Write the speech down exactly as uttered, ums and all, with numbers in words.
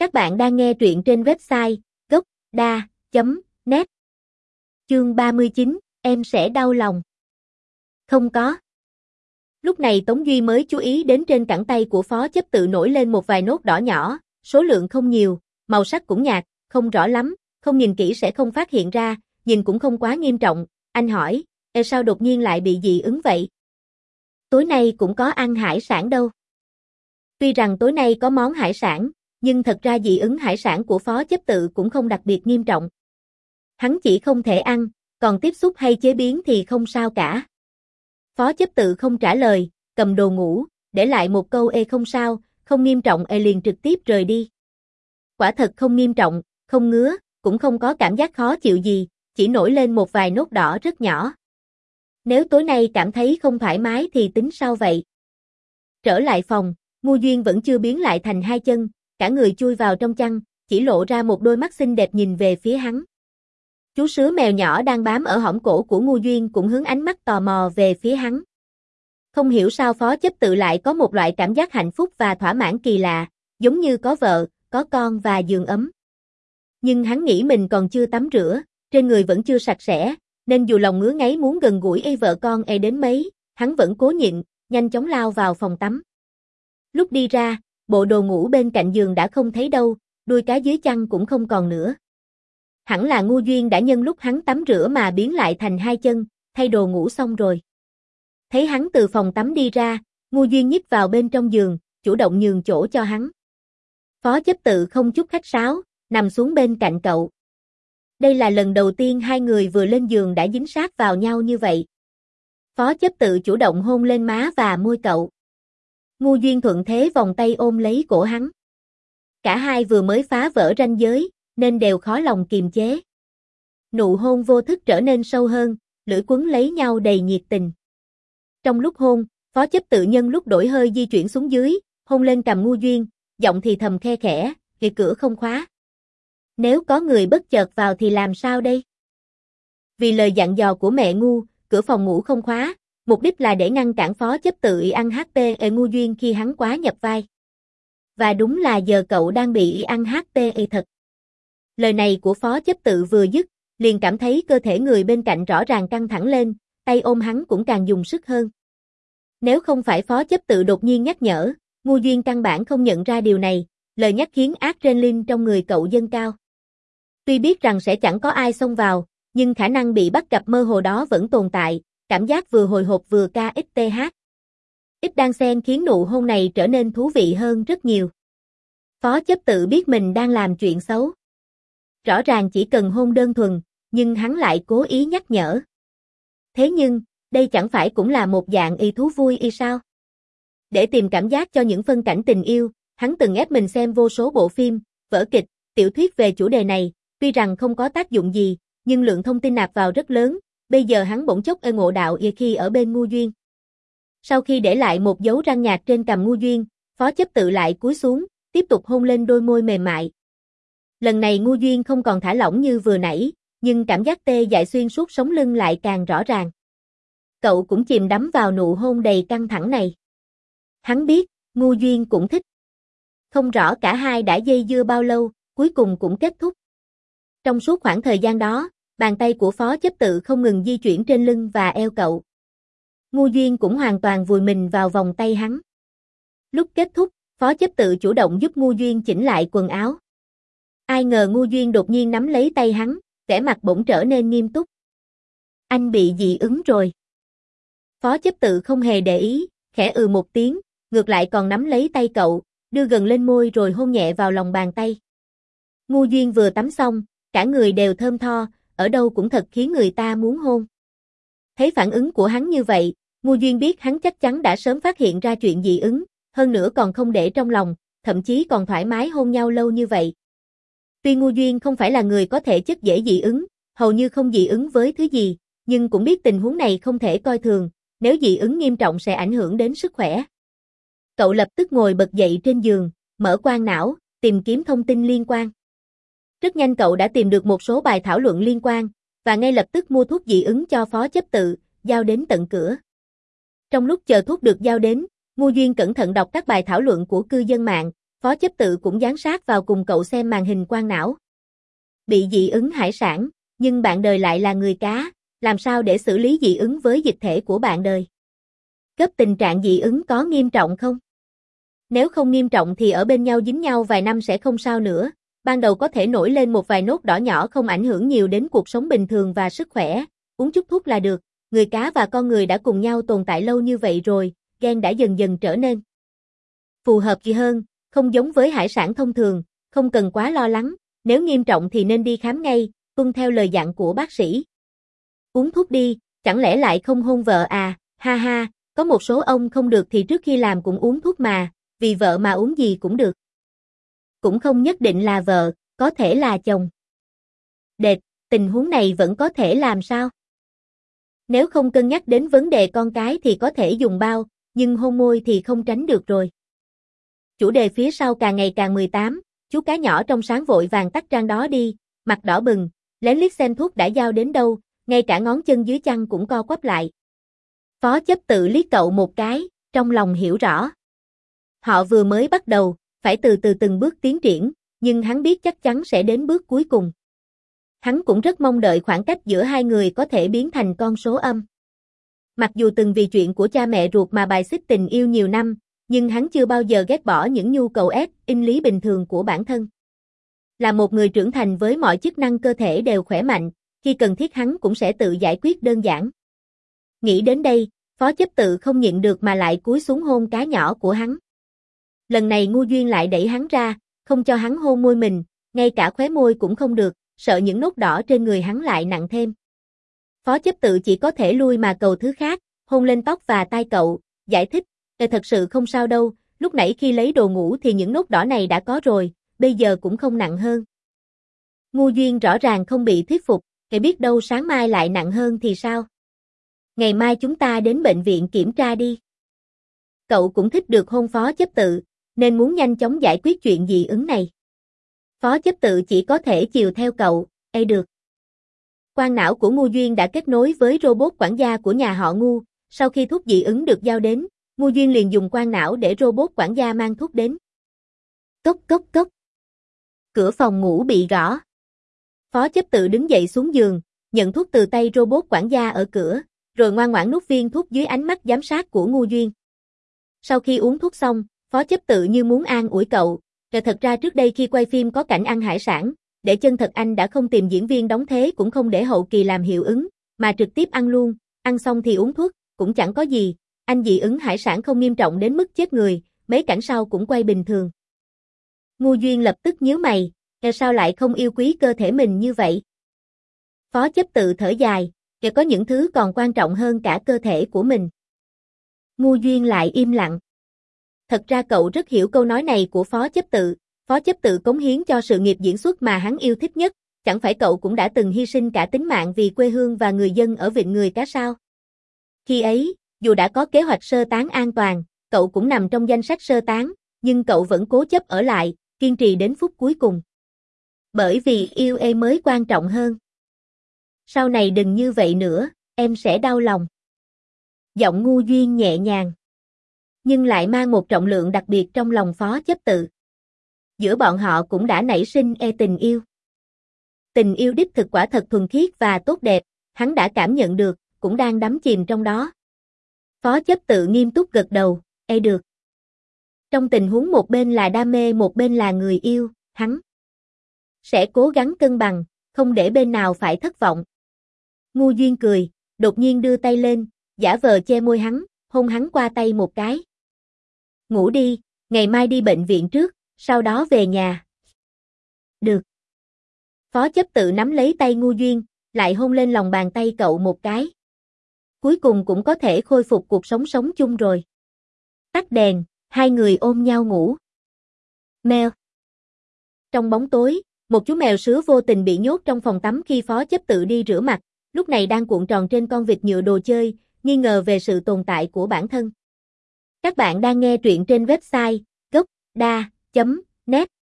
Các bạn đang nghe truyện trên website gốc.da chấm net. Chương ba mươi chín, em sẽ đau lòng. Không có. Lúc này Tống Duy mới chú ý đến trên cẳng tay của Phó Chấp Tự nổi lên một vài nốt đỏ nhỏ, số lượng không nhiều, màu sắc cũng nhạt, không rõ lắm, không nhìn kỹ sẽ không phát hiện ra, nhìn cũng không quá nghiêm trọng. Anh hỏi, Ê sao đột nhiên lại bị dị ứng vậy? Tối nay cũng có ăn hải sản đâu. Tuy rằng tối nay có món hải sản, nhưng thật ra dị ứng hải sản của Phó Chấp Tự cũng không đặc biệt nghiêm trọng. Hắn chỉ không thể ăn, còn tiếp xúc hay chế biến thì không sao cả. Phó Chấp Tự không trả lời, cầm đồ ngủ, để lại một câu ê không sao, không nghiêm trọng ê liền trực tiếp rời đi. Quả thật không nghiêm trọng, không ngứa, cũng không có cảm giác khó chịu gì, chỉ nổi lên một vài nốt đỏ rất nhỏ. Nếu tối nay cảm thấy không thoải mái thì tính sao vậy? Trở lại phòng, Ngô Duyên vẫn chưa biến lại thành hai chân, cả người chui vào trong chăn, chỉ lộ ra một đôi mắt xinh đẹp nhìn về phía hắn. Chú sứa mèo nhỏ đang bám ở hõm cổ của Ngô Duyên cũng hướng ánh mắt tò mò về phía hắn. Không hiểu sao Phó Chấp Tự lại có một loại cảm giác hạnh phúc và thỏa mãn kỳ lạ, giống như có vợ, có con và giường ấm. Nhưng hắn nghĩ mình còn chưa tắm rửa, trên người vẫn chưa sạch sẽ, nên dù lòng ngứa ngáy muốn gần gũi ê vợ con ê đến mấy, hắn vẫn cố nhịn, nhanh chóng lao vào phòng tắm. Lúc đi ra, bộ đồ ngủ bên cạnh giường đã không thấy đâu, đuôi cá dưới chăn cũng không còn nữa. Hẳn là Ngô Duyên đã nhân lúc hắn tắm rửa mà biến lại thành hai chân, thay đồ ngủ xong rồi. Thấy hắn từ phòng tắm đi ra, Ngô Duyên nhích vào bên trong giường, chủ động nhường chỗ cho hắn. Phó Chấp Tự không chút khách sáo, nằm xuống bên cạnh cậu. Đây là lần đầu tiên hai người vừa lên giường đã dính sát vào nhau như vậy. Phó Chấp Tự chủ động hôn lên má và môi cậu. Ngô Duyên thuận thế vòng tay ôm lấy cổ hắn. Cả hai vừa mới phá vỡ ranh giới, nên đều khó lòng kiềm chế. Nụ hôn vô thức trở nên sâu hơn, lưỡi quấn lấy nhau đầy nhiệt tình. Trong lúc hôn, Phó Chấp Tự nhân lúc đổi hơi di chuyển xuống dưới, hôn lên cằm Ngô Duyên, giọng thì thầm khe khẽ, vì cửa không khóa. Nếu có người bất chợt vào thì làm sao đây? Vì lời dặn dò của mẹ Ngu, cửa phòng ngủ không khóa, mục đích là để ngăn cản Phó Chấp Tự ăn hát pê ở Ngô Duyên khi hắn quá nhập vai. Và đúng là giờ cậu đang bị ăn hát pê thật. Lời này của Phó Chấp Tự vừa dứt, liền cảm thấy cơ thể người bên cạnh rõ ràng căng thẳng lên, tay ôm hắn cũng càng dùng sức hơn. Nếu không phải Phó Chấp Tự đột nhiên nhắc nhở, Ngô Duyên căn bản không nhận ra điều này, lời nhắc khiến adrenaline trong người cậu dâng cao. Tuy biết rằng sẽ chẳng có ai xông vào, nhưng khả năng bị bắt gặp mơ hồ đó vẫn tồn tại, cảm giác vừa hồi hộp vừa kích. Ít đan xen khiến nụ hôn này trở nên thú vị hơn rất nhiều. Phó Chấp Tự biết mình đang làm chuyện xấu. Rõ ràng chỉ cần hôn đơn thuần, nhưng hắn lại cố ý nhắc nhở. Thế nhưng, đây chẳng phải cũng là một dạng y thú vui y sao? Để tìm cảm giác cho những phân cảnh tình yêu, hắn từng ép mình xem vô số bộ phim, vở kịch, tiểu thuyết về chủ đề này, tuy rằng không có tác dụng gì, nhưng lượng thông tin nạp vào rất lớn, bây giờ hắn bỗng chốc ê ngộ đạo y khi ở bên Ngô Duyên. Sau khi để lại một dấu răng nhạt trên cằm Ngô Duyên, Phó Chấp Tự lại cúi xuống, tiếp tục hôn lên đôi môi mềm mại. Lần này Ngô Duyên không còn thả lỏng như vừa nãy, nhưng cảm giác tê dại xuyên suốt sống lưng lại càng rõ ràng. Cậu cũng chìm đắm vào nụ hôn đầy căng thẳng này. Hắn biết, Ngô Duyên cũng thích. Không rõ cả hai đã dây dưa bao lâu, cuối cùng cũng kết thúc. Trong suốt khoảng thời gian đó, bàn tay của Phó Chấp Tự không ngừng di chuyển trên lưng và eo cậu. Ngô Duyên cũng hoàn toàn vùi mình vào vòng tay hắn. Lúc kết thúc, Phó Chấp Tự chủ động giúp Ngô Duyên chỉnh lại quần áo. Ai ngờ Ngô Duyên đột nhiên nắm lấy tay hắn, vẻ mặt bỗng trở nên nghiêm túc. Anh bị dị ứng rồi. Phó Chấp Tự không hề để ý, khẽ ừ một tiếng, ngược lại còn nắm lấy tay cậu, đưa gần lên môi rồi hôn nhẹ vào lòng bàn tay. Ngô Duyên vừa tắm xong, cả người đều thơm tho, ở đâu cũng thật khiến người ta muốn hôn. Thấy phản ứng của hắn như vậy, Ngô Duyên biết hắn chắc chắn đã sớm phát hiện ra chuyện dị ứng, hơn nữa còn không để trong lòng, thậm chí còn thoải mái hôn nhau lâu như vậy. Tuy Ngô Duyên không phải là người có thể chất dễ dị ứng, hầu như không dị ứng với thứ gì, nhưng cũng biết tình huống này không thể coi thường, nếu dị ứng nghiêm trọng sẽ ảnh hưởng đến sức khỏe. Cậu lập tức ngồi bật dậy trên giường, mở quang não, tìm kiếm thông tin liên quan. Rất nhanh cậu đã tìm được một số bài thảo luận liên quan, và ngay lập tức mua thuốc dị ứng cho Phó Chấp Tự, giao đến tận cửa. Trong lúc chờ thuốc được giao đến, Ngô Duyên cẩn thận đọc các bài thảo luận của cư dân mạng, Phó chấp tự cũng dán sát vào cùng cậu xem màn hình quang não. Bị dị ứng hải sản, nhưng bạn đời lại là người cá, làm sao để xử lý dị ứng với dịch thể của bạn đời? Cấp tình trạng dị ứng có nghiêm trọng không? Nếu không nghiêm trọng thì ở bên nhau dính nhau vài năm sẽ không sao nữa, ban đầu có thể nổi lên một vài nốt đỏ nhỏ không ảnh hưởng nhiều đến cuộc sống bình thường và sức khỏe, uống chút thuốc là được. Người cá và con người đã cùng nhau tồn tại lâu như vậy rồi, gen đã dần dần trở nên phù hợp gì hơn, không giống với hải sản thông thường, không cần quá lo lắng, nếu nghiêm trọng thì nên đi khám ngay, tuân theo lời dặn của bác sĩ. Uống thuốc đi, chẳng lẽ lại không hôn vợ à, ha ha, có một số ông không được thì trước khi làm cũng uống thuốc mà, vì vợ mà uống gì cũng được. Cũng không nhất định là vợ, có thể là chồng. Đệt, tình huống này vẫn có thể làm sao? Nếu không cân nhắc đến vấn đề con cái thì có thể dùng bao, nhưng hôn môi thì không tránh được rồi. Chủ đề phía sau càng ngày càng mười tám, chú cá nhỏ trong sáng vội vàng tắt trang đó đi, mặt đỏ bừng, lén liếc xem thuốc đã giao đến đâu, ngay cả ngón chân dưới chăn cũng co quắp lại. Phó chấp tự liếc cậu một cái, trong lòng hiểu rõ. Họ vừa mới bắt đầu, phải từ từ từng bước tiến triển, nhưng hắn biết chắc chắn sẽ đến bước cuối cùng. Hắn cũng rất mong đợi khoảng cách giữa hai người có thể biến thành con số âm. Mặc dù từng vì chuyện của cha mẹ ruột mà bài xích tình yêu nhiều năm, nhưng hắn chưa bao giờ ghét bỏ những nhu cầu ép, in lý bình thường của bản thân. Là một người trưởng thành với mọi chức năng cơ thể đều khỏe mạnh, khi cần thiết hắn cũng sẽ tự giải quyết đơn giản. Nghĩ đến đây, Phó chấp tự không nhịn được mà lại cúi xuống hôn cá nhỏ của hắn. Lần này ngu duyên lại đẩy hắn ra, không cho hắn hôn môi mình, ngay cả khóe môi cũng không được, sợ những nốt đỏ trên người hắn lại nặng thêm. Phó chấp tự chỉ có thể lui mà cầu thứ khác, hôn lên tóc và tai cậu, giải thích, "Ê, thật sự không sao đâu, lúc nãy khi lấy đồ ngủ thì những nốt đỏ này đã có rồi, bây giờ cũng không nặng hơn." Ngu duyên rõ ràng không bị thuyết phục, "Kể biết đâu sáng mai lại nặng hơn thì sao? Ngày mai chúng ta đến bệnh viện kiểm tra đi." Cậu cũng thích được hôn phó chấp tự, nên muốn nhanh chóng giải quyết chuyện dị ứng này. Phó chấp tự chỉ có thể chiều theo cậu, "Ê được." Quang não của Ngu Duyên đã kết nối với robot quản gia của nhà họ Ngu, sau khi thuốc dị ứng được giao đến, Ngu Duyên liền dùng quang não để robot quản gia mang thuốc đến. Cốc cốc cốc. Cửa phòng ngủ bị gõ. Phó chấp tự đứng dậy xuống giường, nhận thuốc từ tay robot quản gia ở cửa, rồi ngoan ngoãn nuốt viên thuốc dưới ánh mắt giám sát của Ngu Duyên. Sau khi uống thuốc xong, Phó chấp tự như muốn an ủi cậu, "Rồi thật ra trước đây khi quay phim có cảnh ăn hải sản, để chân thật anh đã không tìm diễn viên đóng thế cũng không để hậu kỳ làm hiệu ứng, mà trực tiếp ăn luôn, ăn xong thì uống thuốc, cũng chẳng có gì, anh dị ứng hải sản không nghiêm trọng đến mức chết người, mấy cảnh sau cũng quay bình thường." Ngu Duyên lập tức nhíu mày, "Em sao lại không yêu quý cơ thể mình như vậy?" Phó chấp tự thở dài, "Kể có những thứ còn quan trọng hơn cả cơ thể của mình." Ngu Duyên lại im lặng. Thật ra cậu rất hiểu câu nói này của Phó chấp tự, Phó chấp tự cống hiến cho sự nghiệp diễn xuất mà hắn yêu thích nhất, chẳng phải cậu cũng đã từng hy sinh cả tính mạng vì quê hương và người dân ở Vịnh Người Cá sao? Khi ấy, dù đã có kế hoạch sơ tán an toàn, cậu cũng nằm trong danh sách sơ tán, nhưng cậu vẫn cố chấp ở lại, kiên trì đến phút cuối cùng. Bởi vì yêu em mới quan trọng hơn. Sau này đừng như vậy nữa, em sẽ đau lòng. Giọng Ngu Duyên nhẹ nhàng, nhưng lại mang một trọng lượng đặc biệt trong lòng Phó chấp tự. Giữa bọn họ cũng đã nảy sinh e tình yêu. Tình yêu đích thực quả thật thuần khiết và tốt đẹp, hắn đã cảm nhận được, cũng đang đắm chìm trong đó. Phó chấp tự nghiêm túc gật đầu, "E được." Trong tình huống một bên là đam mê một bên là người yêu, hắn sẽ cố gắng cân bằng, không để bên nào phải thất vọng. Ngu Duyên cười, đột nhiên đưa tay lên, giả vờ che môi hắn, hôn hắn qua tay một cái. "Ngủ đi, ngày mai đi bệnh viện trước, sau đó về nhà." "Được." Phó chấp tự nắm lấy tay Ngu Duyên, lại hôn lên lòng bàn tay cậu một cái. Cuối cùng cũng có thể khôi phục cuộc sống sống chung rồi. Tắt đèn, hai người ôm nhau ngủ. Mèo. Trong bóng tối, một chú mèo sứa vô tình bị nhốt trong phòng tắm khi Phó chấp tự đi rửa mặt, lúc này đang cuộn tròn trên con vịt nhựa đồ chơi, nghi ngờ về sự tồn tại của bản thân. Các bạn đang nghe truyện trên website gốc đa chấm net